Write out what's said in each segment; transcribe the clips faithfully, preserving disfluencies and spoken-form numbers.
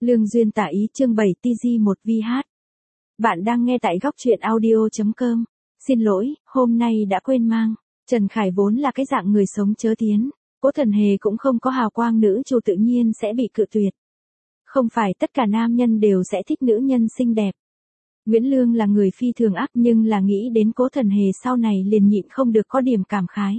Lương duyên tả ý chương bảy T G một V H. Bạn đang nghe tại góc truyện audio.com. Xin lỗi, hôm nay đã quên mang. Trần Khải vốn là cái dạng người sống chớ tiến. Cố Thần Hề cũng không có hào quang nữ chủ tự nhiên sẽ bị cự tuyệt. Không phải tất cả nam nhân đều sẽ thích nữ nhân xinh đẹp. Nguyễn Lương là người phi thường ác nhưng là nghĩ đến Cố Thần Hề sau này liền nhịn không được có điểm cảm khái.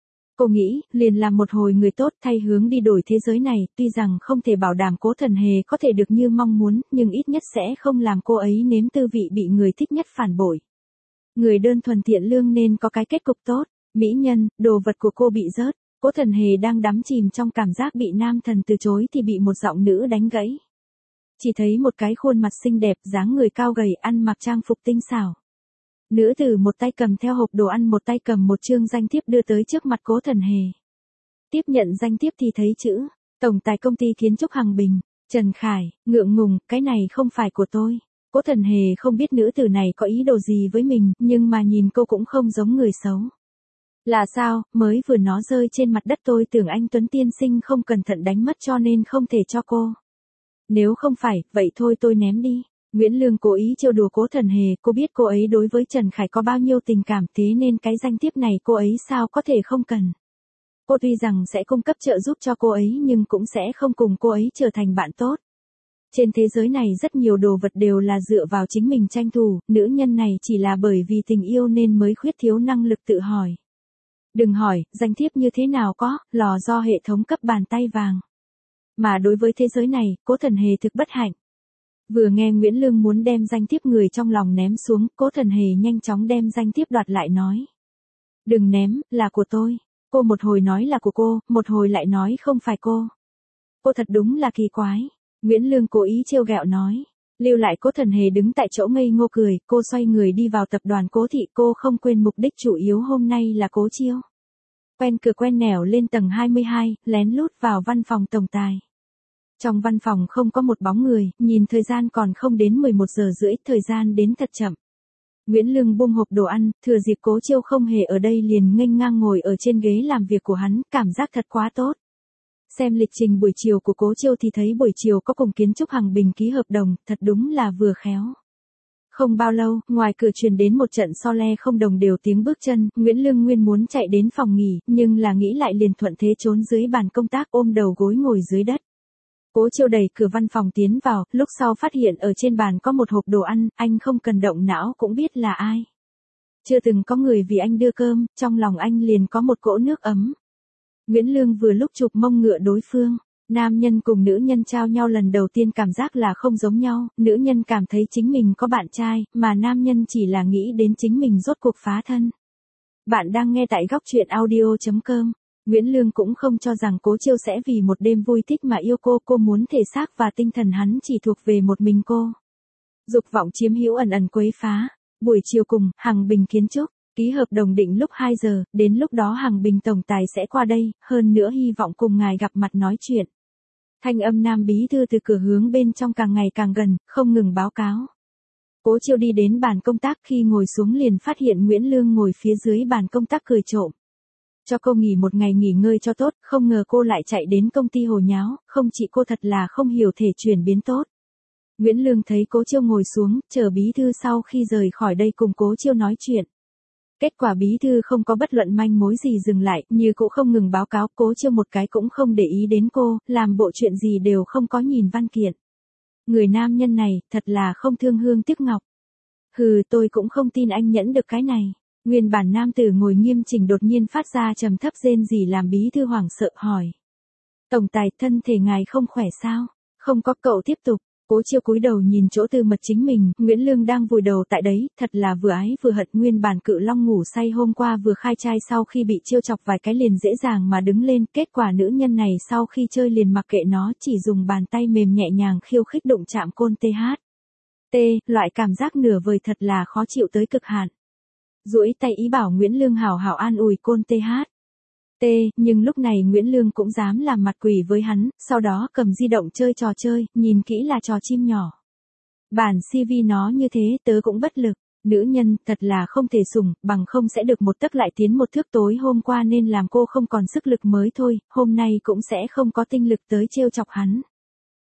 Cô nghĩ, liền làm một hồi người tốt thay hướng đi đổi thế giới này, tuy rằng không thể bảo đảm Cố Thần Hề có thể được như mong muốn, nhưng ít nhất sẽ không làm cô ấy nếm tư vị bị người thích nhất phản bội. Người đơn thuần thiện lương nên có cái kết cục tốt, mỹ nhân, đồ vật của cô bị rớt, Cố Thần Hề đang đắm chìm trong cảm giác bị nam thần từ chối thì bị một giọng nữ đánh gãy. Chỉ thấy một cái khuôn mặt xinh đẹp, dáng người cao gầy, ăn mặc trang phục tinh xảo. Nữ tử một tay cầm theo hộp đồ ăn, một tay cầm một chương danh thiếp đưa tới trước mặt Cố Thần Hề. Tiếp nhận danh thiếp thì thấy chữ, tổng tài công ty kiến trúc Hằng Bình, Trần Khải, ngượng ngùng, cái này không phải của tôi. Cố Thần Hề không biết nữ tử này có ý đồ gì với mình, nhưng mà nhìn cô cũng không giống người xấu. Là sao, mới vừa nó rơi trên mặt đất tôi tưởng anh Tuấn tiên sinh không cẩn thận đánh mất cho nên không thể cho cô. Nếu không phải, vậy thôi tôi ném đi. Nguyễn Lương cố ý trêu đùa Cố Thần Hề, cô biết cô ấy đối với Trần Khải có bao nhiêu tình cảm, thế nên cái danh thiếp này cô ấy sao có thể không cần. Cô tuy rằng sẽ cung cấp trợ giúp cho cô ấy nhưng cũng sẽ không cùng cô ấy trở thành bạn tốt. Trên thế giới này rất nhiều đồ vật đều là dựa vào chính mình tranh thủ, nữ nhân này chỉ là bởi vì tình yêu nên mới khuyết thiếu năng lực tự hỏi. Đừng hỏi, danh thiếp như thế nào có, lò do hệ thống cấp bàn tay vàng. Mà đối với thế giới này, Cố Thần Hề thực bất hạnh. Vừa nghe Nguyễn Lương muốn đem danh thiếp người trong lòng ném xuống, Cố Thần Hề nhanh chóng đem danh thiếp đoạt lại nói. Đừng ném, là của tôi. Cô một hồi nói là của cô, một hồi lại nói không phải cô. Cô thật đúng là kỳ quái. Nguyễn Lương cố ý trêu ghẹo nói. Lưu lại Cố Thần Hề đứng tại chỗ ngây ngô cười, cô xoay người đi vào tập đoàn Cố Thị, cô không quên mục đích chủ yếu hôm nay là Cố Chiêu. Quen cửa quen nẻo lên tầng hai mươi hai, lén lút vào văn phòng tổng tài. Trong văn phòng không có một bóng người, nhìn thời gian còn không đến mười một giờ rưỡi, thời gian đến thật chậm. Nguyễn Lương buông hộp đồ ăn, thừa dịp Cố Chiêu không hề ở đây liền nghênh ngang ngồi ở trên ghế làm việc của hắn, cảm giác thật quá tốt. Xem lịch trình buổi chiều của Cố Chiêu thì thấy buổi chiều có cùng kiến trúc Hằng Bình ký hợp đồng, thật đúng là vừa khéo. Không bao lâu, ngoài cửa truyền đến một trận so le không đồng đều tiếng bước chân, Nguyễn Lương nguyên muốn chạy đến phòng nghỉ, nhưng là nghĩ lại liền thuận thế trốn dưới bàn công tác ôm đầu gối ngồi dưới đất. Cố Chiêu đẩy cửa văn phòng tiến vào, lúc sau phát hiện ở trên bàn có một hộp đồ ăn, anh không cần động não cũng biết là ai. Chưa từng có người vì anh đưa cơm, trong lòng anh liền có một cỗ nước ấm. Nguyễn Lương vừa lúc chụp mông ngựa đối phương, nam nhân cùng nữ nhân trao nhau lần đầu tiên cảm giác là không giống nhau, nữ nhân cảm thấy chính mình có bạn trai, mà nam nhân chỉ là nghĩ đến chính mình rốt cuộc phá thân. Bạn đang nghe tại góc truyện audio.com. Nguyễn Lương cũng không cho rằng Cố Chiêu sẽ vì một đêm vui thích mà yêu cô, cô muốn thể xác và tinh thần hắn chỉ thuộc về một mình cô. Dục vọng chiếm hữu ẩn ẩn quấy phá. Buổi chiều cùng, Hằng Bình kiến trúc, ký hợp đồng định lúc hai giờ, đến lúc đó Hằng Bình tổng tài sẽ qua đây, hơn nữa hy vọng cùng ngài gặp mặt nói chuyện. Thanh âm nam bí thư từ cửa hướng bên trong càng ngày càng gần, không ngừng báo cáo. Cố Chiêu đi đến bàn công tác, khi ngồi xuống liền phát hiện Nguyễn Lương ngồi phía dưới bàn công tác cười trộm. Cho cô nghỉ một ngày nghỉ ngơi cho tốt, không ngờ cô lại chạy đến công ty hồ nháo, không chỉ cô thật là không hiểu thể chuyển biến tốt. Nguyễn Lương thấy Cố Chiêu ngồi xuống, chờ bí thư sau khi rời khỏi đây cùng Cố Chiêu nói chuyện. Kết quả bí thư không có bất luận manh mối gì dừng lại, như cũng không ngừng báo cáo, Cố Chiêu một cái cũng không để ý đến cô, làm bộ chuyện gì đều không có nhìn văn kiện. Người nam nhân này, thật là không thương hương tiếc ngọc. Hừ, tôi cũng không tin anh nhẫn được cái này. Nguyên bản nam tử ngồi nghiêm chỉnh đột nhiên phát ra trầm thấp rên rỉ làm bí thư hoảng sợ hỏi. Tổng tài, thân thể ngài không khỏe sao? Không có, cậu tiếp tục. Cố Chiêu cúi đầu nhìn chỗ tư mật chính mình, Nguyễn Lương đang vùi đầu tại đấy, thật là vừa ái vừa hận. Nguyên bản Cự Long ngủ say hôm qua vừa khai trai, sau khi bị trêu chọc vài cái liền dễ dàng mà đứng lên, kết quả nữ nhân này sau khi chơi liền mặc kệ nó, chỉ dùng bàn tay mềm nhẹ nhàng khiêu khích đụng chạm côn tê hát. T, loại cảm giác nửa vời thật là khó chịu tới cực hạn. Duỗi tay ý bảo Nguyễn Lương hảo hảo an ủi côn tê hát. T, nhưng lúc này Nguyễn Lương cũng dám làm mặt quỷ với hắn, sau đó cầm di động chơi trò chơi, nhìn kỹ là trò chim nhỏ. Bản xê vê nó như thế, tớ cũng bất lực. Nữ nhân, thật là không thể sủng, bằng không sẽ được một tấc lại tiến một thước, tối hôm qua nên làm cô không còn sức lực mới thôi, hôm nay cũng sẽ không có tinh lực tới trêu chọc hắn.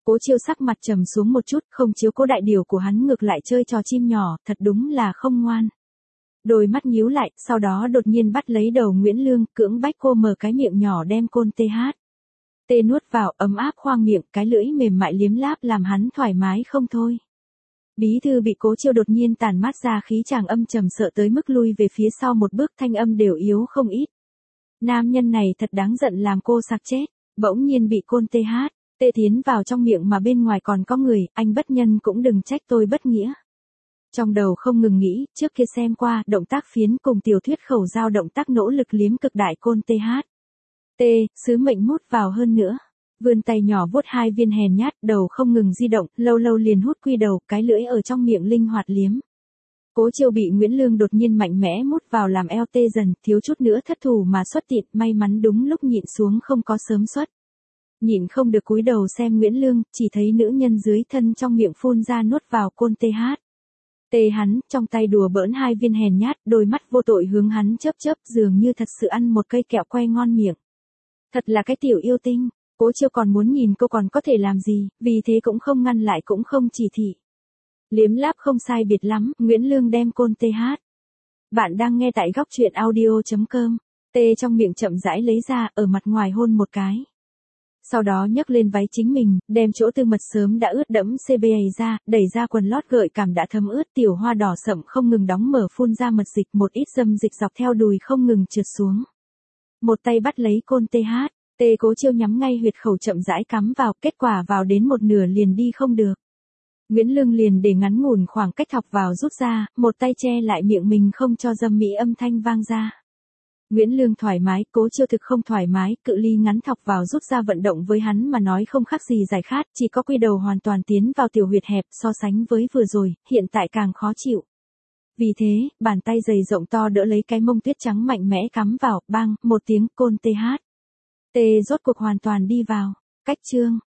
Cố Chiêu sắc mặt trầm xuống một chút, không chiếu cố đại điều của hắn ngược lại chơi trò chim nhỏ, thật đúng là không ngoan. Đôi mắt nhíu lại, sau đó đột nhiên bắt lấy đầu Nguyễn Lương, cưỡng bách cô mở cái miệng nhỏ đem côn tê hát. Tê nuốt vào, ấm áp khoang miệng, cái lưỡi mềm mại liếm láp làm hắn thoải mái không thôi. Bí thư bị Cố Chiêu đột nhiên tản mát ra khí chàng âm trầm sợ tới mức lui về phía sau một bước, thanh âm đều yếu không ít. Nam nhân này thật đáng giận làm cô sặc chết, bỗng nhiên bị côn tê hát, tê tiến vào trong miệng mà bên ngoài còn có người, anh bất nhân cũng đừng trách tôi bất nghĩa. Trong đầu không ngừng nghĩ, trước kia xem qua, động tác phiến cùng tiểu thuyết khẩu giao động tác nỗ lực liếm cực đại côn tê hát. Tê, sứ mệnh mút vào hơn nữa. Vươn tay nhỏ vuốt hai viên hèn nhát, đầu không ngừng di động, lâu lâu liền hút quy đầu, cái lưỡi ở trong miệng linh hoạt liếm. Cố Chiêu bị Nguyễn Lương đột nhiên mạnh mẽ mút vào làm eo tê dần, thiếu chút nữa thất thủ mà xuất tiện, may mắn đúng lúc nhịn xuống không có sớm xuất. Nhịn không được cúi đầu xem Nguyễn Lương, chỉ thấy nữ nhân dưới thân trong miệng phun ra nuốt vào côn tê hát. Tê hắn, trong tay đùa bỡn hai viên hèn nhát, đôi mắt vô tội hướng hắn chớp chớp, dường như thật sự ăn một cây kẹo que ngon miệng. Thật là cái tiểu yêu tinh. Cố Chiêu còn muốn nhìn cô còn có thể làm gì, vì thế cũng không ngăn lại cũng không chỉ thị. Liếm láp không sai biệt lắm, Nguyễn Lương đem côn tê hát. Bạn đang nghe tại góc truyện audio chấm com. Tê trong miệng chậm rãi lấy ra, ở mặt ngoài hôn một cái. Sau đó nhấc lên váy chính mình, đem chỗ tư mật sớm đã ướt đẫm xê bê a ra, đẩy ra quần lót gợi cảm đã thấm ướt, tiểu hoa đỏ sậm không ngừng đóng mở phun ra mật dịch, một ít dâm dịch dọc theo đùi không ngừng trượt xuống. Một tay bắt lấy côn tê hát, Tê Cố Chiêu nhắm ngay huyệt khẩu chậm rãi cắm vào, kết quả vào đến một nửa liền đi không được. Nguyễn Lương liền để ngắn ngủn khoảng cách thọc vào rút ra, một tay che lại miệng mình không cho dâm mỹ âm thanh vang ra. Nguyễn Lương thoải mái, Cố Chiêu thực không thoải mái, cự ly ngắn thọc vào rút ra vận động với hắn mà nói không khác gì giải khát, chỉ có quy đầu hoàn toàn tiến vào tiểu huyệt hẹp so sánh với vừa rồi, hiện tại càng khó chịu. Vì thế, bàn tay dày rộng to đỡ lấy cái mông tuyết trắng mạnh mẽ cắm vào, bang, một tiếng côn tê hát. Tê rốt cuộc hoàn toàn đi vào. Cách chương.